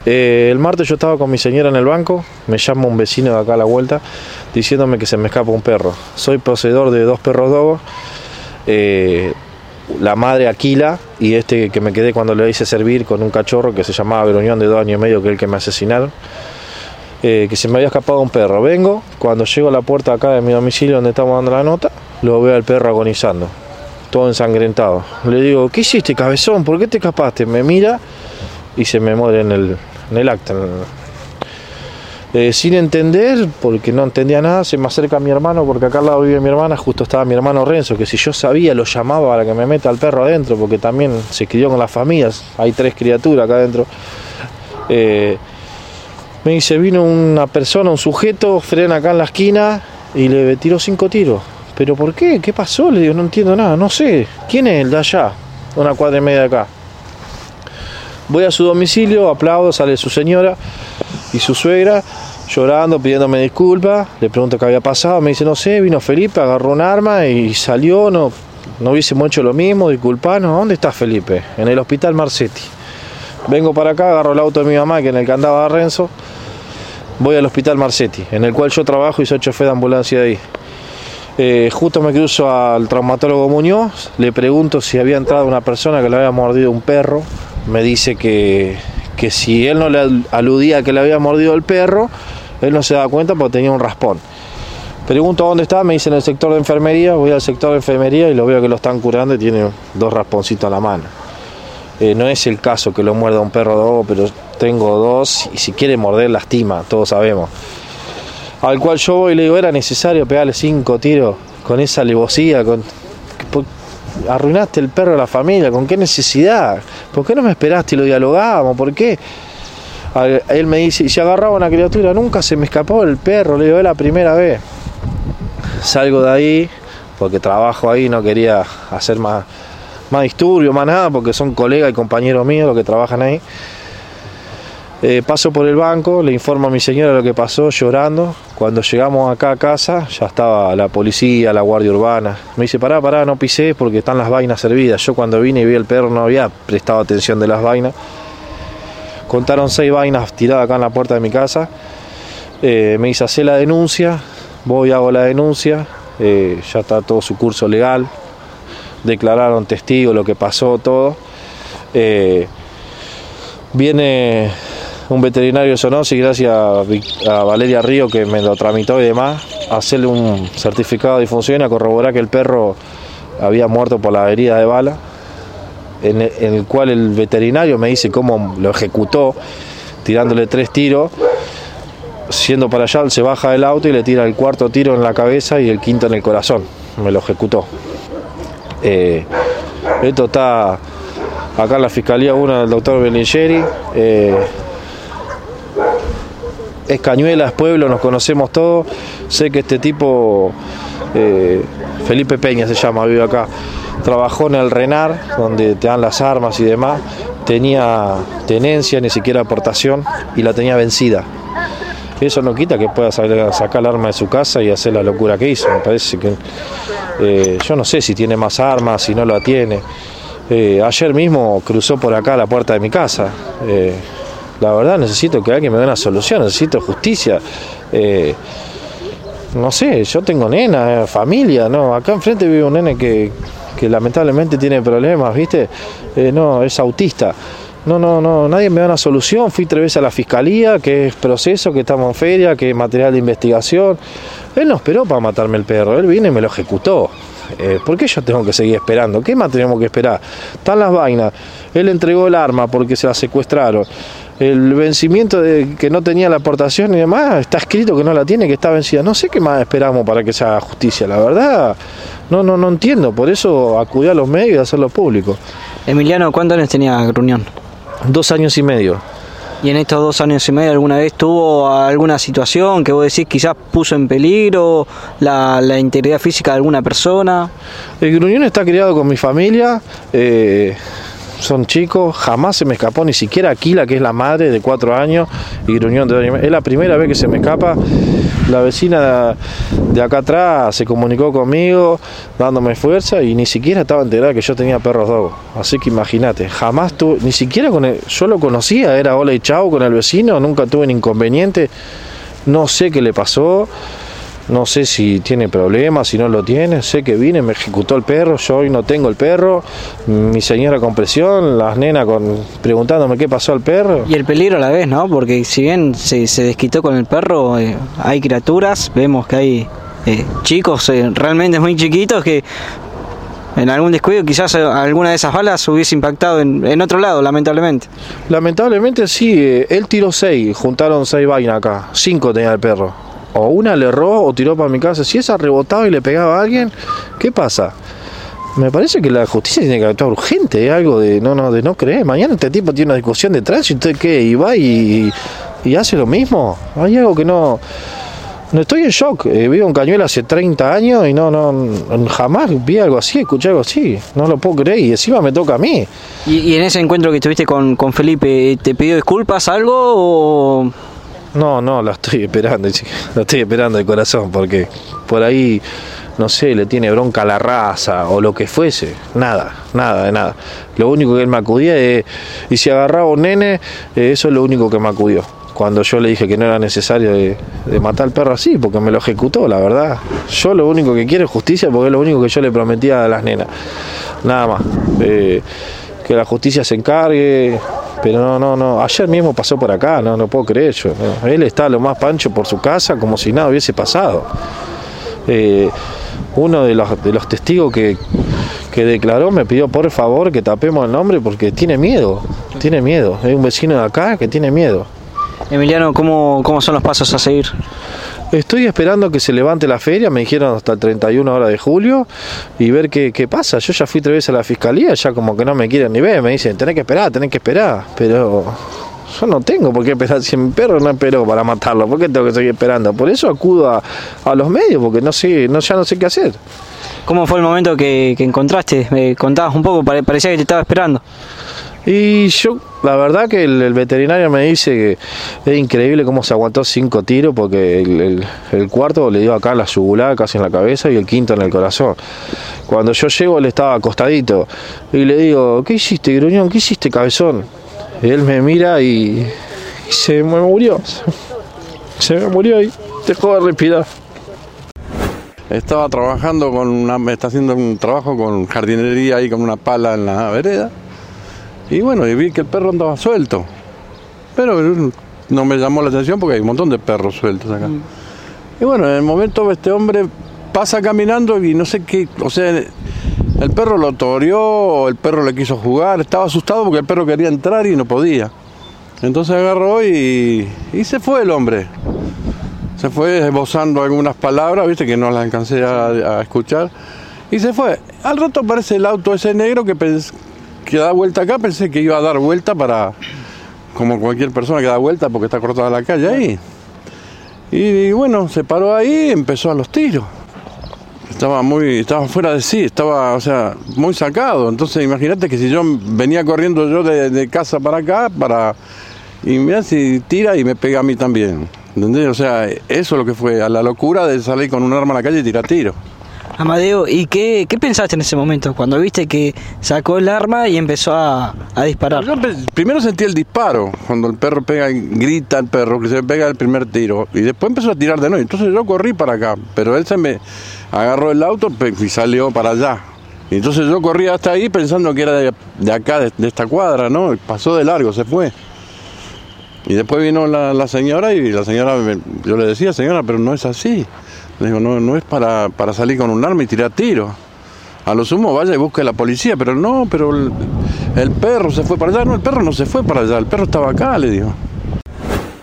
El martes yo estaba con mi señora en el banco, me llama un vecino de acá a la vuelta diciéndome que se me escapa un perro. Soy poseedor de 2 perros dogos, la madre Aquila y este que me quedé cuando le hice servir con un cachorro que se llamaba Gruñón de 2 años y medio, que es el que me asesinaron, que se me había escapado un perro. Vengo, cuando llego a la puerta acá de mi domicilio donde estamos dando la nota, lo veo al perro agonizando, todo ensangrentado. Le digo, ¿qué hiciste, cabezón? ¿Por qué te escapaste? Me mira y se me muere en el acta. Sin entender, porque no entendía nada, se me acerca mi hermano, porque acá al lado vive mi hermana, justo estaba mi hermano Renzo, que si yo sabía lo llamaba para que me meta al perro adentro, porque también se crió con las familias, hay 3 criaturas acá adentro. Me dice, vino una persona, un sujeto, frena acá en la esquina y le tiró 5 tiros. ¿Pero por qué? ¿Qué pasó? Le digo, no entiendo nada, no sé. ¿Quién es el de allá? 1 cuadra y media de acá. Voy a su domicilio, aplaudo, sale su señora y su suegra llorando, pidiéndome disculpas. Le pregunto qué había pasado, me dice, no sé, vino Felipe, agarró un arma y salió, no hubiésemos hecho lo mismo, disculpanos. ¿Dónde está Felipe? En el hospital Marcetti. Vengo para acá, agarro el auto de mi mamá, que en el que andaba Renzo, voy al hospital Marcetti, en el cual yo trabajo y soy chofer de ambulancia de ahí. Justo me cruzo al traumatólogo Muñoz, le pregunto si había entrado una persona que le había mordido un perro. Me dice que si él no le aludía que le había mordido el perro, él no se daba cuenta porque tenía un raspón. Pregunto dónde está, me dice en el sector de enfermería. Voy al sector de enfermería y lo veo que lo están curando y tiene 2 rasponcitos en la mano. No es el caso que lo muerda un perro dogo, pero tengo 2 y si quiere morder lastima, todos sabemos. Al cual yo voy y le digo, ¿era necesario pegarle 5 tiros con esa alevosía? Arruinaste el perro de la familia, ¿con qué necesidad? ¿Por qué no me esperaste y lo dialogábamos? ¿Por qué? Él me dice, y si agarraba una criatura, nunca se me escapó el perro. Le digo, es la primera vez. Salgo de ahí, porque trabajo ahí, no quería hacer más disturbio, más nada, porque son colegas y compañeros míos los que trabajan ahí. Paso por el banco, le informo a mi señora lo que pasó, llorando. Cuando llegamos acá a casa, ya estaba la policía, la guardia urbana. Me dice, pará, no pisés porque están las vainas servidas. Yo cuando vine y vi el perro no había prestado atención de las vainas. Contaron 6 vainas tiradas acá en la puerta de mi casa. Me dice, hacé la denuncia. Voy, hago la denuncia. Ya está todo su curso legal. Declararon testigos, lo que pasó, todo. Viene un veterinario de Sonosi, gracias a Valeria Río, que me lo tramitó y demás, a hacerle un certificado de difunción, a corroborar que el perro había muerto por la herida de bala, en el cual el veterinario me dice cómo lo ejecutó, tirándole 3 tiros, siendo para allá, él se baja del auto y le tira el 4º tiro en la cabeza y el 5º en el corazón, me lo ejecutó. Esto está acá en la Fiscalía 1 del doctor Belingeri. Es Cañuelas, pueblo, nos conocemos todos. Sé que este tipo, Felipe Peña se llama, vive acá. Trabajó en el RENAR, donde te dan las armas y demás. Tenía tenencia, ni siquiera aportación, y la tenía vencida. Eso no quita que pueda sacar el arma de su casa y hacer la locura que hizo. Me parece que yo no sé si tiene más armas, si no la tiene. Ayer mismo cruzó por acá la puerta de mi casa. La verdad necesito que alguien me dé una solución, necesito justicia. No sé, yo tengo nena, familia, ¿no? Acá enfrente vive un nene que lamentablemente tiene problemas, ¿viste? No, es autista. No, nadie me da una solución. Fui 3 veces a la fiscalía, que es proceso, que estamos en feria, que es material de investigación. Él no esperó para matarme el perro, él vino y me lo ejecutó. ¿Por qué yo tengo que seguir esperando? ¿Qué más tenemos que esperar? Están las vainas. Él entregó el arma porque se la secuestraron. El vencimiento de que no tenía la aportación y demás, está escrito que no la tiene, que está vencida. No sé qué más esperamos para que se haga justicia. La verdad, no entiendo. Por eso acudí a los medios y a hacerlo público. Emiliano, ¿cuántos años tenía Gruñón? 2 años y medio. ¿Y en estos 2 años y medio alguna vez tuvo alguna situación que vos decís quizás puso en peligro la integridad física de alguna persona? El Gruñón está criado con mi familia. son chicos, jamás se me escapó, ni siquiera Aquila, que es la madre de 4 años, y Gruñón de 2 años y medio. Es la primera vez que se me escapa. La vecina de acá atrás se comunicó conmigo, dándome fuerza, y ni siquiera estaba enterada que yo tenía perros dogos. Así que imagínate, jamás tuve, ni siquiera con él, yo lo conocía, era hola y chau con el vecino, nunca tuve un inconveniente. No sé qué le pasó. No sé si tiene problemas, si no lo tiene. Sé que vine, me ejecutó el perro. Yo hoy no tengo el perro. Mi señora con presión, las nenas preguntándome qué pasó al perro. Y el peligro a la vez, ¿no? Porque si bien se desquitó con el perro, hay criaturas, vemos que hay chicos realmente muy chiquitos que en algún descuido quizás alguna de esas balas hubiese impactado en otro lado, lamentablemente. Lamentablemente sí, él tiró 6, juntaron 6 vainas acá. 5 tenía el perro. O una le erró o tiró para mi casa. Si esa rebotaba y le pegaba a alguien, ¿qué pasa? Me parece que la justicia tiene que actuar urgente, algo de no creer. Mañana este tipo tiene una discusión de tránsito, ¿usted qué? Y va y hace lo mismo. Hay algo que no estoy en shock. Vivo en Cañuelas hace 30 años y jamás vi algo así, escuché algo así. No lo puedo creer y encima me toca a mí. ¿Y en ese encuentro que tuviste con Felipe, te pidió disculpas, algo o...? No, la estoy esperando de corazón, porque por ahí, no sé, le tiene bronca a la raza o lo que fuese, nada de nada. Lo único que él me acudía es, y si agarraba un nene, eso es lo único que me acudió. Cuando yo le dije que no era necesario de matar al perro así, porque me lo ejecutó, la verdad. Yo lo único que quiero es justicia, porque es lo único que yo le prometía a las nenas, nada más. Que la justicia se encargue, pero no, ayer mismo pasó por acá, no puedo creer yo, no. Él está lo más pancho por su casa, como si nada hubiese pasado. Uno de los testigos que declaró me pidió por favor que tapemos el nombre porque tiene miedo, es un vecino de acá que tiene miedo. Emiliano, ¿cómo son los pasos a seguir? Estoy esperando que se levante la feria, me dijeron hasta el 31 ahora de julio, y ver qué pasa. Yo ya fui 3 veces a la fiscalía, ya como que no me quieren ni ver, me dicen, tenés que esperar, pero yo no tengo por qué esperar, si mi perro no esperó para matarlo, ¿por qué tengo que seguir esperando? Por eso acudo a los medios, porque ya no sé qué hacer. ¿Cómo fue el momento que encontraste? Me contabas un poco, parecía que te estaba esperando. Y yo, la verdad que el veterinario me dice que es increíble cómo se aguantó 5 tiros, porque el cuarto le dio acá en la yugular, casi en la cabeza, y el quinto en el corazón. Cuando yo llego él estaba acostadito, y le digo, ¿qué hiciste, Gruñón? ¿Qué hiciste, cabezón? Y él me mira y se me murió. Se me murió y dejó de respirar. Estaba trabajando está haciendo un trabajo con jardinería ahí con una pala en la vereda. Y bueno, y vi que el perro andaba suelto, pero no me llamó la atención porque hay un montón de perros sueltos acá. Y bueno, en el momento este hombre pasa caminando y no sé qué, o sea, el perro lo toreó o el perro le quiso jugar, estaba asustado porque el perro quería entrar y no podía. Entonces agarró y se fue el hombre. Se fue esbozando algunas palabras, viste, que no las alcancé a escuchar, y se fue. Al rato aparece el auto ese negro que da vuelta acá, pensé que iba a dar vuelta como cualquier persona que da vuelta porque está cortada la calle ahí. Y bueno, se paró ahí y empezó a los tiros. Estaba fuera de sí, estaba, o sea, muy sacado. Entonces imagínate que si yo venía corriendo yo de casa para acá, y mirá si tira y me pega a mí también. ¿Entendés? O sea, eso es lo que fue, a la locura de salir con un arma a la calle y tirar tiros. Amadeo, ¿y qué pensaste en ese momento cuando viste que sacó el arma y empezó a disparar? Yo primero sentí el disparo, cuando el perro pega, grita el perro, que se le pega el primer tiro, y después empezó a tirar de nuevo. Entonces yo corrí para acá, pero él se me agarró el auto y salió para allá. Y entonces yo corrí hasta ahí pensando que era de acá, de esta cuadra, ¿no? Y pasó de largo, se fue. Y después vino la señora y la señora, yo le decía, señora, pero no es así. Le digo, no es para salir con un arma y tirar tiros. A lo sumo vaya y busque a la policía, pero el perro se fue para allá. No, el perro no se fue para allá, el perro estaba acá, le digo.